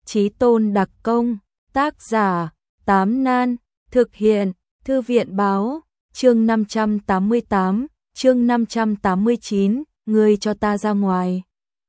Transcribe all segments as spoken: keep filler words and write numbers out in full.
Chí Tôn đặc công, tác giả, Tám Nan, thực hiện, Thư viện báo, chương năm trăm tám mươi tám, chương năm trăm tám mươi chín, ngươi cho ta ra ngoài.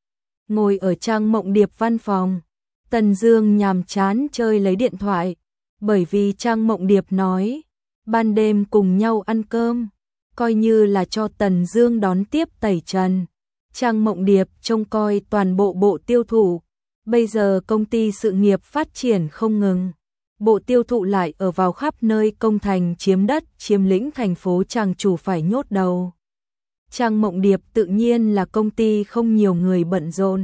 Ngồi ở Trang Mộng Điệp văn phòng, Tần Dương nhàm chán chơi lấy điện thoại, bởi vì Trang Mộng Điệp nói, ban đêm cùng nhau ăn cơm, coi như là cho Tần Dương đón tiếp tẩy trần. Trang Mộng Điệp trông coi toàn bộ bộ tiêu thụ, bây giờ công ty sự nghiệp phát triển không ngừng, bộ tiêu thụ lại ở vào khắp nơi công thành chiếm đất, chiếm lĩnh thành phố chàng chủ phải nhốt đầu. Trang Mộng Điệp tự nhiên là công ty không nhiều người bận rộn.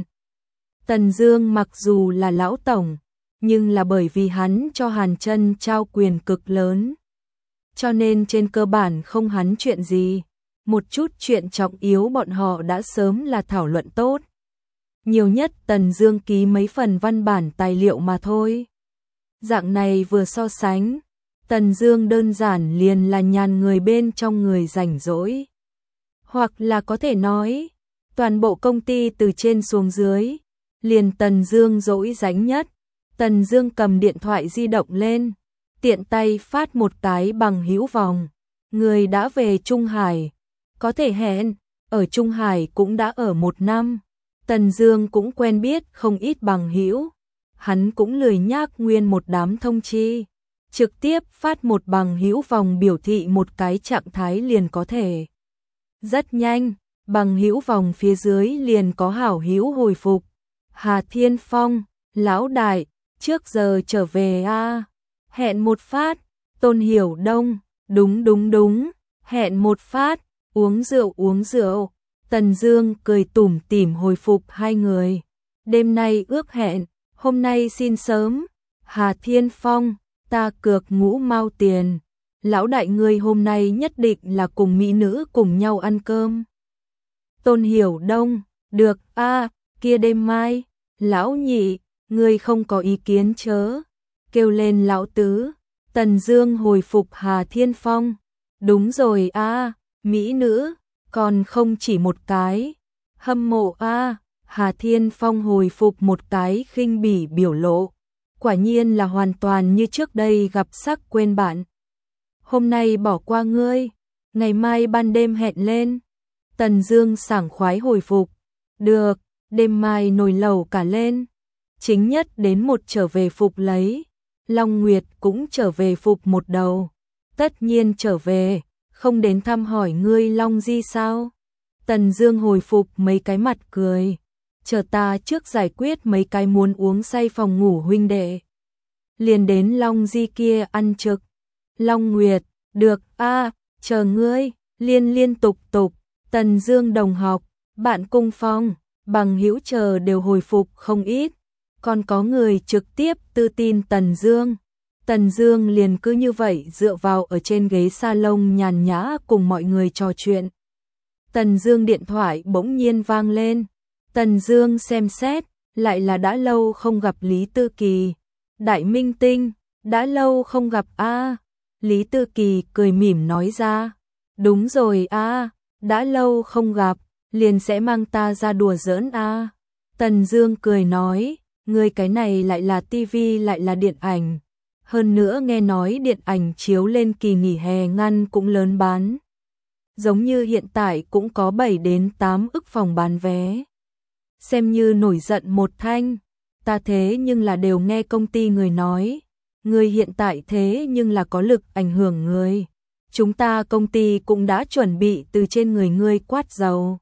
Tần Dương mặc dù là lão tổng, nhưng là bởi vì hắn cho Hàn Chân trao quyền cực lớn, cho nên trên cơ bản không hắn chuyện gì. Một chút chuyện trọng yếu bọn họ đã sớm là thảo luận tốt. Nhiều nhất Tần Dương ký mấy phần văn bản tài liệu mà thôi. Dạng này vừa so sánh, Tần Dương đơn giản liền là nhàn người bên trong người rảnh rỗi. Hoặc là có thể nói, toàn bộ công ty từ trên xuống dưới, liền Tần Dương rỗi rảnh nhất. Tần Dương cầm điện thoại di động lên, tiện tay phát một cái bằng hữu vòng. Người đã về Trung Hải, có thể hẹn, ở Trung Hải cũng đã ở một năm. Tần Dương cũng quen biết không ít bằng hữu, hắn cũng lười nhác nguyên một đám thông chi, trực tiếp phát một bằng hữu vòng biểu thị một cái trạng thái liền có thể. Rất nhanh, bằng hữu vòng phía dưới liền có hảo hữu hồi phục. Hà Thiên Phong, lão đại, trước giờ trở về a, à? Hẹn một phát. Tôn Hiểu Đông, đúng đúng đúng, hẹn một phát, uống rượu uống rượu. Tần Dương cười tủm tỉm hồi phục hai người. Đêm nay ước hẹn, hôm nay xin sớm. Hà Thiên Phong, ta cược ngũ mao tiền. Lão đại ngươi hôm nay nhất định là cùng mỹ nữ cùng nhau ăn cơm. Tôn Hiểu Đông, được a, à, kia đêm mai. Lão nhị, ngươi không có ý kiến chớ. Kêu lên lão tứ. Tần Dương hồi phục Hà Thiên Phong. Đúng rồi a, à, mỹ nữ, còn không chỉ một cái. Hâm mộ a, à, Hà Thiên Phong hồi phục một cái khinh bỉ biểu lộ. Quả nhiên là hoàn toàn như trước đây gặp sắc quên bạn. Hôm nay bỏ qua ngươi, ngày mai ban đêm hẹn lên. Tần Dương sảng khoái hồi phục. Được, đêm mai nồi lẩu cả lên. Chính nhất đến một trở về phục lấy. Long Nguyệt cũng trở về phục một đầu. Tất nhiên trở về, không đến thăm hỏi ngươi Long Di sao? Tần Dương hồi phục mấy cái mặt cười. Chờ ta trước giải quyết mấy cái muốn uống say phòng ngủ huynh đệ. Liền đến Long Di kia ăn trực. Long Nguyệt, được a, à, chờ ngươi, liên liên tục tục. Tần Dương đồng học, bạn cùng phòng, bằng hữu chờ đều hồi phục không ít. Còn có người trực tiếp tư tin Tần Dương. Tần Dương liền cứ như vậy dựa vào ở trên ghế salon nhàn nhã cùng mọi người trò chuyện. Tần Dương điện thoại bỗng nhiên vang lên. Tần Dương xem xét, lại là đã lâu không gặp Lý Tư Kỳ. Đại minh tinh, đã lâu không gặp a. À. Lý Tư Kỳ cười mỉm nói ra. Đúng rồi a, à, đã lâu không gặp, liền sẽ mang ta ra đùa giỡn a. À. Tần Dương cười nói, ngươi cái này lại là tivi lại là điện ảnh. Hơn nữa nghe nói điện ảnh chiếu lên kỳ nghỉ hè ngăn cũng lớn bán. Giống như hiện tại cũng có bảy đến tám ức phòng bán vé. Xem như nổi giận một thanh, ta thế nhưng là đều nghe công ty người nói. Người hiện tại thế nhưng là có lực ảnh hưởng người. Chúng ta công ty cũng đã chuẩn bị từ trên người ngươi quát dầu.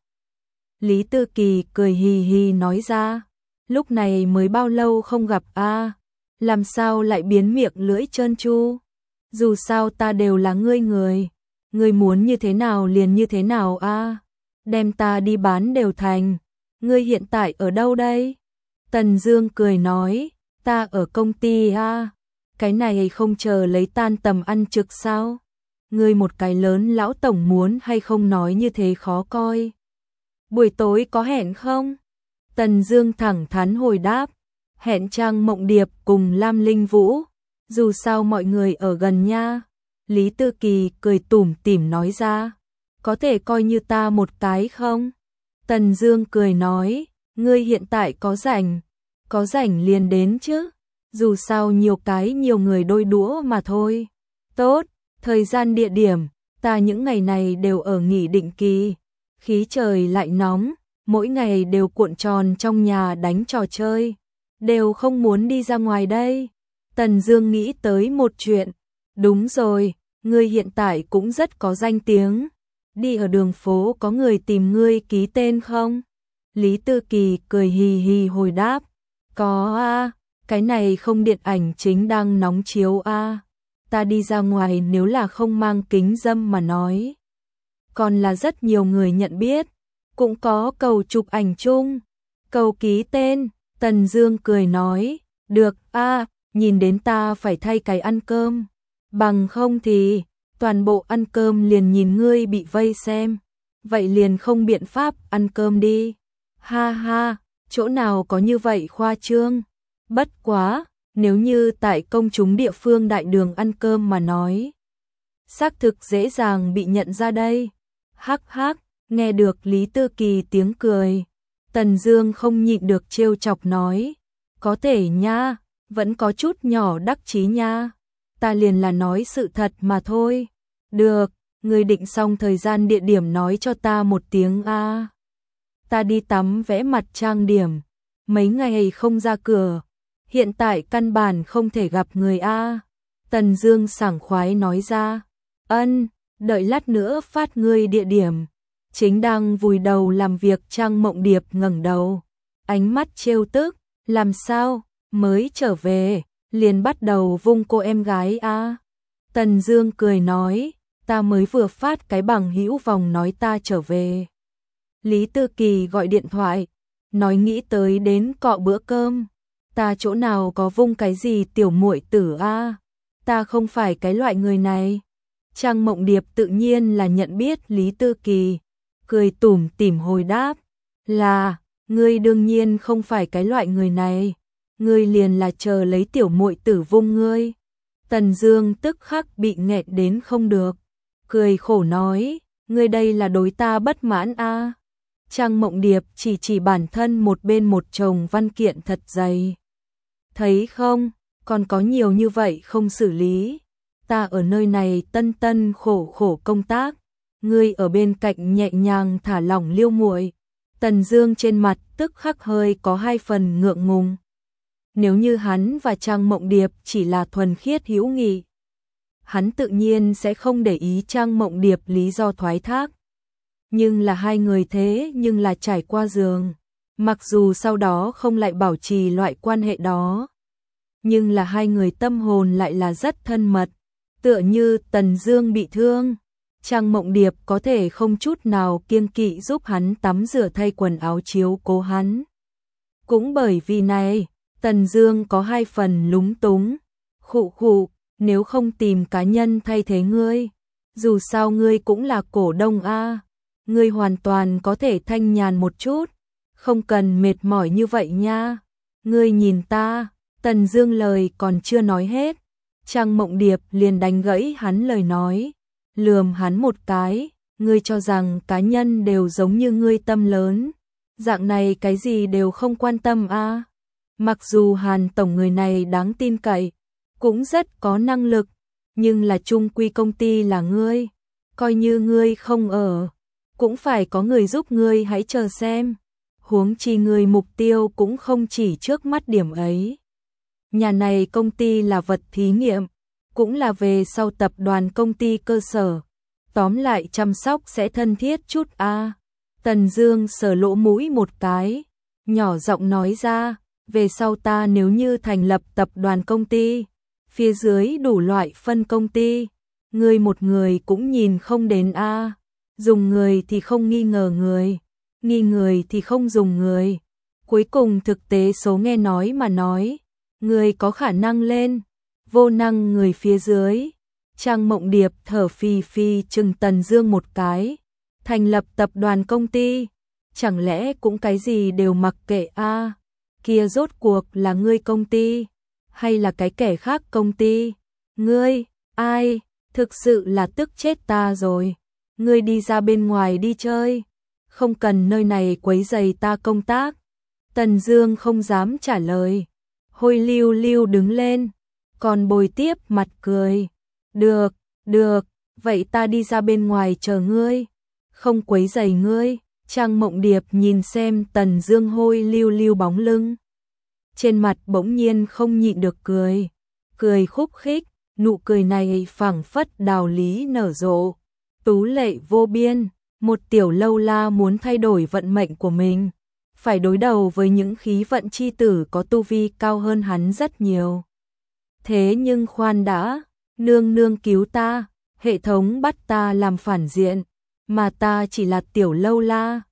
Lý Tư Kỳ cười hì hì nói ra. Lúc này mới bao lâu không gặp a, à, làm sao lại biến miệng lưỡi trơn tru? Dù sao ta đều là ngươi người, ngươi muốn như thế nào liền như thế nào a, à? Đem ta đi bán đều thành. Ngươi hiện tại ở đâu đây? Tần Dương cười nói, ta ở công ty a. À? Cái này không chờ lấy tan tầm ăn trực sao? Ngươi một cái lớn lão tổng muốn hay không nói như thế khó coi. Buổi tối có hẹn không? Tần Dương thẳng thắn hồi đáp, hẹn Trang Mộng Điệp cùng Lam Linh Vũ, dù sao mọi người ở gần nha. Lý Tư Kỳ cười tủm tỉm nói ra, có thể coi như ta một cái không? Tần Dương cười nói, ngươi hiện tại có rảnh, có rảnh liền đến chứ, dù sao nhiều cái nhiều người đôi đũa mà thôi. Tốt, thời gian địa điểm, ta những ngày này đều ở nghỉ định kỳ, khí trời lại nóng, mỗi ngày đều cuộn tròn trong nhà đánh trò chơi, đều không muốn đi ra ngoài đây. Tần Dương nghĩ tới một chuyện, đúng rồi, ngươi hiện tại cũng rất có danh tiếng, đi ở đường phố có người tìm ngươi ký tên không? Lý Tư Kỳ cười hì hì hồi đáp, có a, cái này không điện ảnh chính đang nóng chiếu a, ta đi ra ngoài nếu là không mang kính râm mà nói, còn là rất nhiều người nhận biết, cũng có cầu chụp ảnh chung, cầu ký tên. Tần Dương cười nói, được a, nhìn đến ta phải thay cái ăn cơm, bằng không thì toàn bộ ăn cơm liền nhìn ngươi bị vây xem, vậy liền không biện pháp ăn cơm đi. Ha ha, chỗ nào có như vậy khoa trương, bất quá, nếu như tại công chúng địa phương đại đường ăn cơm mà nói, xác thực dễ dàng bị nhận ra đây. Hắc hắc, nghe được Lý Tư Kỳ tiếng cười, Tần Dương không nhịn được trêu chọc nói, có thể nha, vẫn có chút nhỏ đắc chí nha, ta liền là nói sự thật mà thôi. Được, ngươi định xong thời gian địa điểm nói cho ta một tiếng a. Ta đi tắm vẽ mặt trang điểm, mấy ngày không ra cửa, hiện tại căn bản không thể gặp người a. Tần Dương sảng khoái nói ra, ân, đợi lát nữa phát ngươi địa điểm. Chính đang vùi đầu làm việc Trang Mộng Điệp ngẩng đầu, ánh mắt trêu tức, làm sao, mới trở về, liền bắt đầu vung cô em gái a. Tần Dương cười nói, ta mới vừa phát cái bằng hữu vòng nói ta trở về. Lý Tư Kỳ gọi điện thoại, nói nghĩ tới đến cọ bữa cơm, ta chỗ nào có vung cái gì tiểu muội tử a, ta không phải cái loại người này. Trang Mộng Điệp tự nhiên là nhận biết Lý Tư Kỳ, cười tủm tỉm hồi đáp, là, ngươi đương nhiên không phải cái loại người này, ngươi liền là chờ lấy tiểu muội tử vung ngươi. Tần Dương tức khắc bị nghẹn đến không được, cười khổ nói, ngươi đây là đối ta bất mãn a. À. Trang Mộng Điệp chỉ chỉ bản thân một bên một chồng văn kiện thật dày. Thấy không, còn có nhiều như vậy không xử lý, ta ở nơi này tân tân khổ khổ công tác, ngươi ở bên cạnh nhẹ nhàng thả lỏng liêu muội. Tần Dương trên mặt tức khắc hơi có hai phần ngượng ngùng. Nếu như hắn và Trang Mộng Điệp chỉ là thuần khiết hữu nghị, hắn tự nhiên sẽ không để ý Trang Mộng Điệp lý do thoái thác. Nhưng là hai người thế nhưng là trải qua giường, mặc dù sau đó không lại bảo trì loại quan hệ đó, nhưng là hai người tâm hồn lại là rất thân mật, tựa như Tần Dương bị thương, Trang Mộng Điệp có thể không chút nào kiêng kỵ giúp hắn tắm rửa thay quần áo chiếu cố hắn. Cũng bởi vì này, Tần Dương có hai phần lúng túng, khụ khụ, nếu không tìm cá nhân thay thế ngươi, dù sao ngươi cũng là cổ đông a, ngươi hoàn toàn có thể thanh nhàn một chút, không cần mệt mỏi như vậy nha. Ngươi nhìn ta, Tần Dương lời còn chưa nói hết, Trang Mộng Điệp liền đánh gãy hắn lời nói, lườm hắn một cái, ngươi cho rằng cá nhân đều giống như ngươi tâm lớn, dạng này cái gì đều không quan tâm a. À? Mặc dù Hàn tổng người này đáng tin cậy, cũng rất có năng lực, nhưng là chung quy công ty là ngươi, coi như ngươi không ở, cũng phải có người giúp ngươi, hãy chờ xem. Huống chi ngươi mục tiêu cũng không chỉ trước mắt điểm ấy. Nhà này công ty là vật thí nghiệm, cũng là về sau tập đoàn công ty cơ sở. Tóm lại chăm sóc sẽ thân thiết chút a. À. Tần Dương sờ lỗ mũi một cái, nhỏ giọng nói ra, về sau ta nếu như thành lập tập đoàn công ty, phía dưới đủ loại phân công ty, ngươi một người cũng nhìn không đến a. À. Dùng người thì không nghi ngờ người, nghi người thì không dùng người. Cuối cùng thực tế số nghe nói mà nói, người có khả năng lên, vô năng người phía dưới. Trang Mộng Điệp thở phì phì chừng Tần Dương một cái, thành lập tập đoàn công ty, chẳng lẽ cũng cái gì đều mặc kệ a? À, kia rốt cuộc là ngươi công ty, hay là cái kẻ khác công ty? Ngươi, ai, thực sự là tức chết ta rồi. Ngươi đi ra bên ngoài đi chơi, không cần nơi này quấy rầy ta công tác. Tần Dương không dám trả lời. Hôi Lưu Lưu đứng lên, còn bồi tiếp mặt cười. Được, được, vậy ta đi ra bên ngoài chờ ngươi, không quấy rầy ngươi. Trang Mộng Điệp nhìn xem Tần Dương Hôi Lưu Lưu bóng lưng, trên mặt bỗng nhiên không nhịn được cười, cười khúc khích, nụ cười này phảng phất đào lý nở rộ, tú lệ vô biên. Một tiểu lâu la muốn thay đổi vận mệnh của mình, phải đối đầu với những khí vận chi tử có tu vi cao hơn hắn rất nhiều. Thế nhưng khoan đã, nương nương cứu ta, hệ thống bắt ta làm phản diện, mà ta chỉ là tiểu lâu la,